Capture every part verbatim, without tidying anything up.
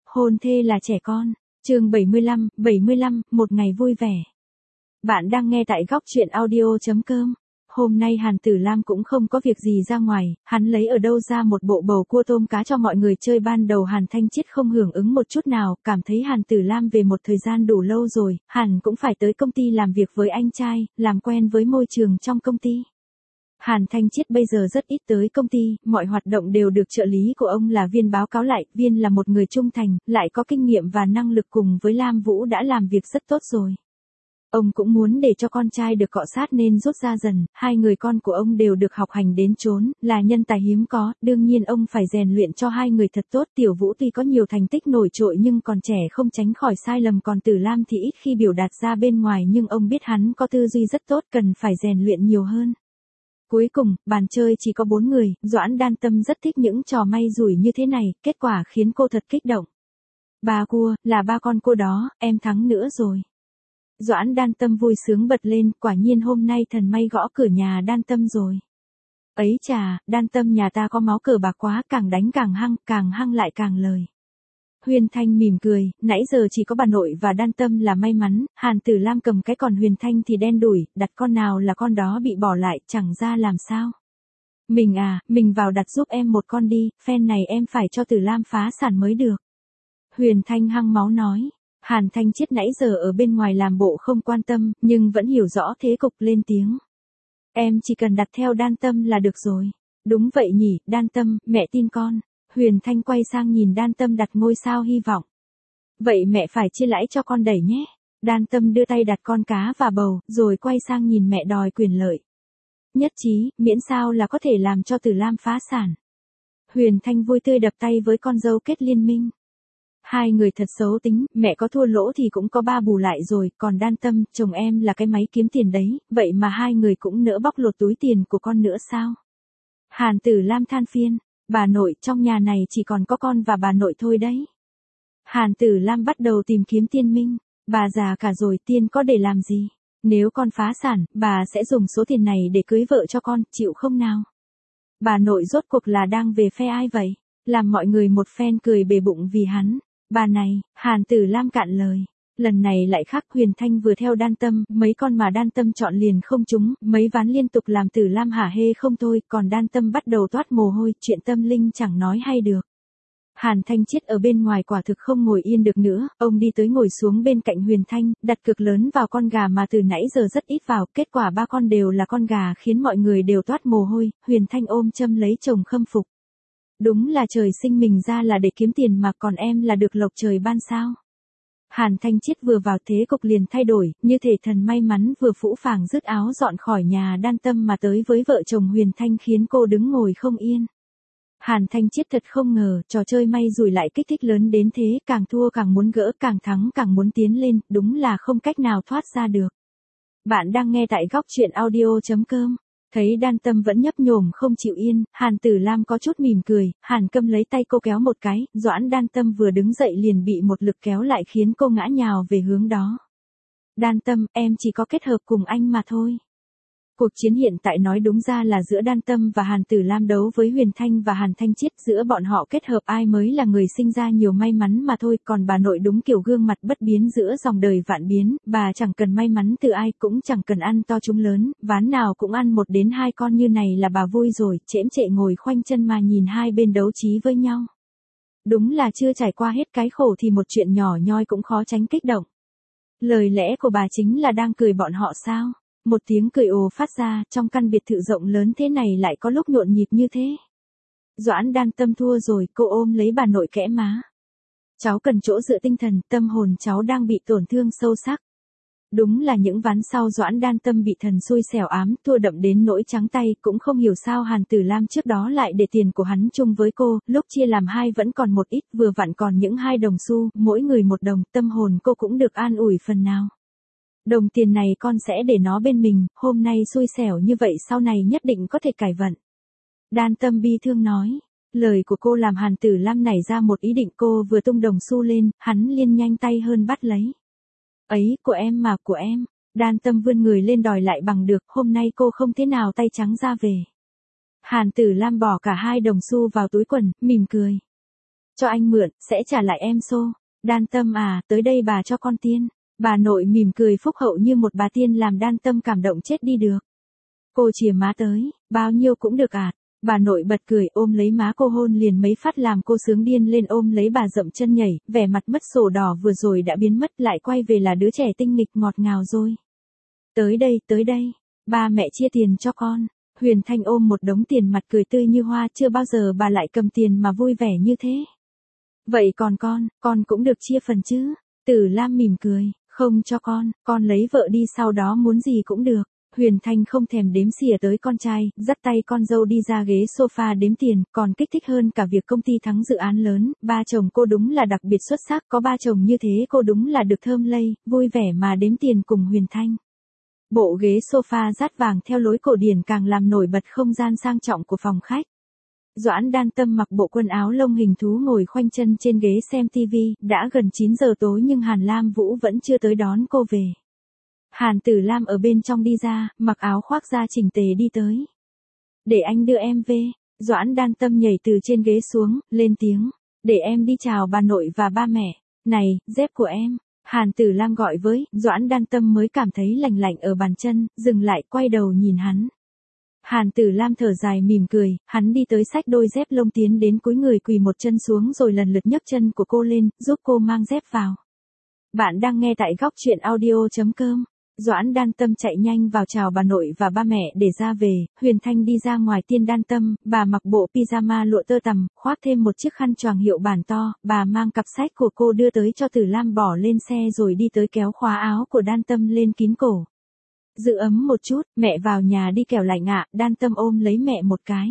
Hôn thê là trẻ con. Chương bảy mươi lăm, bảy mươi lăm, một ngày vui vẻ. Bạn đang nghe tại góc truyện audio chấm com. Hôm nay Hàn Tử Lam cũng không có việc gì ra ngoài, hắn lấy ở đâu ra một bộ bầu cua tôm cá cho mọi người chơi. Ban đầu Hàn Thanh Chiết không hưởng ứng một chút nào, cảm thấy Hàn Tử Lam về một thời gian đủ lâu rồi, hẳn cũng phải tới công ty làm việc với anh trai, làm quen với môi trường trong công ty. Hàn Thanh Chiết bây giờ rất ít tới công ty, mọi hoạt động đều được trợ lý của ông là Viên báo cáo lại. Viên là một người trung thành, lại có kinh nghiệm và năng lực, cùng với Lam Vũ đã làm việc rất tốt rồi. Ông cũng muốn để cho con trai được cọ sát nên rút ra dần, hai người con của ông đều được học hành đến chốn, là nhân tài hiếm có, đương nhiên ông phải rèn luyện cho hai người thật tốt. Tiểu Vũ tuy có nhiều thành tích nổi trội nhưng còn trẻ không tránh khỏi sai lầm, còn Tử Lam thì ít khi biểu đạt ra bên ngoài, nhưng ông biết hắn có tư duy rất tốt, cần phải rèn luyện nhiều hơn. Cuối cùng, bàn chơi chỉ có bốn người, Doãn Đan Tâm rất thích những trò may rủi như thế này, kết quả khiến cô thật kích động. Ba cua, là ba con cua đó, em thắng nữa rồi. Doãn Đan Tâm vui sướng bật lên, quả nhiên hôm nay thần may gõ cửa nhà Đan Tâm rồi. Ấy chà, Đan Tâm nhà ta có máu cờ bạc quá, càng đánh càng hăng, càng hăng lại càng lời. Huyền Thanh mỉm cười, nãy giờ chỉ có bà nội và Đan Tâm là may mắn, Hàn Tử Lam cầm cái, còn Huyền Thanh thì đen đủi, đặt con nào là con đó bị bỏ lại, chẳng ra làm sao. Mình à, mình vào đặt giúp em một con đi, phen này em phải cho Tử Lam phá sản mới được. Huyền Thanh hăng máu nói. Hàn Thanh Chiết nãy giờ ở bên ngoài làm bộ không quan tâm, nhưng vẫn hiểu rõ thế cục, lên tiếng. Em chỉ cần đặt theo Đan Tâm là được rồi. Đúng vậy nhỉ, Đan Tâm, mẹ tin con. Huyền Thanh quay sang nhìn Đan Tâm đặt ngôi sao hy vọng. Vậy mẹ phải chia lãi cho con đẩy nhé. Đan Tâm đưa tay đặt con cá và bầu, rồi quay sang nhìn mẹ đòi quyền lợi. Nhất trí, miễn sao là có thể làm cho Tử Lam phá sản. Huyền Thanh vui tươi đập tay với con dâu kết liên minh. Hai người thật xấu tính, mẹ có thua lỗ thì cũng có ba bù lại rồi, còn Đan Tâm, chồng em là cái máy kiếm tiền đấy, vậy mà hai người cũng nỡ bóc lột túi tiền của con nữa sao? Hàn Tử Lam than phiên, bà nội, trong nhà này chỉ còn có con và bà nội thôi đấy. Hàn Tử Lam bắt đầu tìm kiếm tiên minh, bà già cả rồi, tiên có để làm gì? Nếu con phá sản, bà sẽ dùng số tiền này để cưới vợ cho con, chịu không nào? Bà nội rốt cuộc là đang về phe ai vậy? Làm mọi người một phen cười bề bụng vì hắn. Bà này, Hàn Tử Lam cạn lời. Lần này lại khác, Huyền Thanh vừa theo Đan Tâm, mấy con mà Đan Tâm chọn liền không trúng, mấy ván liên tục làm Tử Lam hả hê không thôi, còn Đan Tâm bắt đầu toát mồ hôi, chuyện tâm linh chẳng nói hay được. Hàn Thanh Chiết ở bên ngoài quả thực không ngồi yên được nữa, ông đi tới ngồi xuống bên cạnh Huyền Thanh, đặt cược lớn vào con gà mà từ nãy giờ rất ít vào, kết quả ba con đều là con gà khiến mọi người đều toát mồ hôi. Huyền Thanh ôm châm lấy chồng khâm phục. Đúng là trời sinh mình ra là để kiếm tiền mà, còn em là được lộc trời ban sao. Hàn Thanh Chiết vừa vào thế cục liền thay đổi, như thể thần may mắn vừa phũ phàng dứt áo dọn khỏi nhà Đan Tâm mà tới với vợ chồng Huyền Thanh, khiến cô đứng ngồi không yên. Hàn Thanh Chiết thật không ngờ, trò chơi may rủi lại kích thích lớn đến thế, càng thua càng muốn gỡ, càng thắng càng muốn tiến lên, đúng là không cách nào thoát ra được. Bạn đang nghe tại góc truyện audio chấm com. Thấy Đan Tâm vẫn nhấp nhổm không chịu yên, Hàn Tử Lam có chút mỉm cười, Hàn Câm lấy tay cô kéo một cái, Doãn Đan Tâm vừa đứng dậy liền bị một lực kéo lại khiến cô ngã nhào về hướng đó. Đan Tâm, em chỉ có kết hợp cùng anh mà thôi. Cuộc chiến hiện tại nói đúng ra là giữa Đan Tâm và Hàn Tử Lam đấu với Huyền Thanh và Hàn Thanh Chiết, giữa bọn họ kết hợp ai mới là người sinh ra nhiều may mắn mà thôi, còn bà nội đúng kiểu gương mặt bất biến giữa dòng đời vạn biến, bà chẳng cần may mắn từ ai, cũng chẳng cần ăn to trúng lớn, ván nào cũng ăn một đến hai con như này là bà vui rồi, chễm chệ ngồi khoanh chân mà nhìn hai bên đấu trí với nhau. Đúng là chưa trải qua hết cái khổ thì một chuyện nhỏ nhoi cũng khó tránh kích động. Lời lẽ của bà chính là đang cười bọn họ sao? Một tiếng cười ồ phát ra, trong căn biệt thự rộng lớn thế này lại có lúc nhộn nhịp như thế. Doãn Đan Tâm thua rồi, cô ôm lấy bà nội kẽ má. Cháu cần chỗ dựa tinh thần, tâm hồn cháu đang bị tổn thương sâu sắc. Đúng là những ván sau Doãn Đan Tâm bị thần xui xẻo ám, thua đậm đến nỗi trắng tay, cũng không hiểu sao Hàn Tử Lam trước đó lại để tiền của hắn chung với cô, lúc chia làm hai vẫn còn một ít, vừa vặn còn những hai đồng xu, mỗi người một đồng, tâm hồn cô cũng được an ủi phần nào. Đồng tiền này con sẽ để nó bên mình, hôm nay xui xẻo như vậy sau này nhất định có thể cải vận. Đan Tâm bi thương nói, lời của cô làm Hàn Tử Lam nảy ra một ý định, cô vừa tung đồng xu lên, hắn liền nhanh tay hơn bắt lấy. Ấy, của em mà, của em. Đan Tâm vươn người lên đòi lại bằng được, hôm nay cô không thế nào tay trắng ra về. Hàn Tử Lam bỏ cả hai đồng xu vào túi quần, mỉm cười. cho anh mượn, sẽ trả lại em xô. Đan Tâm à, tới đây bà cho con tiên. Bà nội mỉm cười phúc hậu như một bà tiên làm Đan Tâm cảm động chết đi được. Cô chìa má tới, bao nhiêu cũng được à. Bà nội bật cười ôm lấy má cô hôn liền mấy phát làm cô sướng điên lên ôm lấy bà dậm chân nhảy, vẻ mặt mất sổ đỏ vừa rồi đã biến mất lại quay về là đứa trẻ tinh nghịch ngọt ngào rồi. Tới đây, tới đây, ba mẹ chia tiền cho con. Huyền Thanh ôm một đống tiền mặt cười tươi như hoa, chưa bao giờ bà lại cầm tiền mà vui vẻ như thế. Vậy còn con, con cũng được chia phần chứ? Tử Lam mỉm cười, không cho con, con lấy vợ đi sau đó muốn gì cũng được. Huyền Thanh không thèm đếm xỉa tới con trai, dắt tay con dâu đi ra ghế sofa đếm tiền, còn kích thích hơn cả việc công ty thắng dự án lớn, ba chồng cô đúng là đặc biệt xuất sắc, có ba chồng như thế cô đúng là được thơm lây, vui vẻ mà đếm tiền cùng Huyền Thanh. Bộ ghế sofa dát vàng theo lối cổ điển càng làm nổi bật không gian sang trọng của phòng khách. Doãn Đan Tâm mặc bộ quần áo lông hình thú ngồi khoanh chân trên ghế xem tivi, đã gần chín giờ tối nhưng Hàn Lam Vũ vẫn chưa tới đón cô về. Hàn Tử Lam ở bên trong đi ra, mặc áo khoác da chỉnh tề đi tới. Để anh đưa em về. Doãn Đan Tâm nhảy từ trên ghế xuống, lên tiếng. Để em đi chào bà nội và ba mẹ. Này, dép của em. Hàn Tử Lam gọi với, Doãn Đan Tâm mới cảm thấy lạnh lạnh ở bàn chân, dừng lại quay đầu nhìn hắn. Hàn Tử Lam thở dài mỉm cười, hắn đi tới xách đôi dép lông tiến đến cúi người quỳ một chân xuống rồi lần lượt nhấc chân của cô lên, giúp cô mang dép vào. Bạn đang nghe tại góc truyện audio chấm com. Doãn Đan Tâm chạy nhanh vào chào bà nội và ba mẹ để ra về, Huyền Thanh đi ra ngoài tiên Đan Tâm, bà mặc bộ pyjama lụa tơ tằm, khoác thêm một chiếc khăn choàng hiệu bản to, bà mang cặp sách của cô đưa tới cho Tử Lam bỏ lên xe rồi đi tới kéo khóa áo của Đan Tâm lên kín cổ. Giữ ấm một chút, mẹ vào nhà đi kẻo lạnh ạ, Đan Tâm ôm lấy mẹ một cái.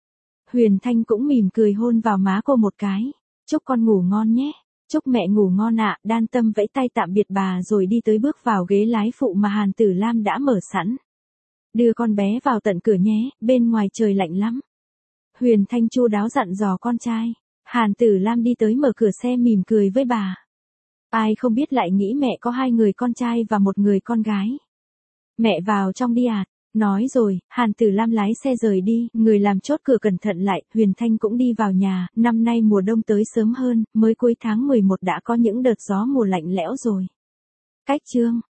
Huyền Thanh cũng mỉm cười hôn vào má cô một cái. Chúc con ngủ ngon nhé. Chúc mẹ ngủ ngon ạ, Đan Tâm vẫy tay tạm biệt bà rồi đi tới bước vào ghế lái phụ mà Hàn Tử Lam đã mở sẵn. Đưa con bé vào tận cửa nhé, bên ngoài trời lạnh lắm. Huyền Thanh chu đáo dặn dò con trai. Hàn Tử Lam đi tới mở cửa xe mỉm cười với bà. Ai không biết lại nghĩ mẹ có hai người con trai và một người con gái. Mẹ vào trong đi ạ. Nói rồi, Hàn Tử Lam lái xe rời đi, người làm chốt cửa cẩn thận lại, Huyền Thanh cũng đi vào nhà, năm nay mùa đông tới sớm hơn, mới cuối tháng mười một đã có những đợt gió mùa lạnh lẽo rồi. Cách chương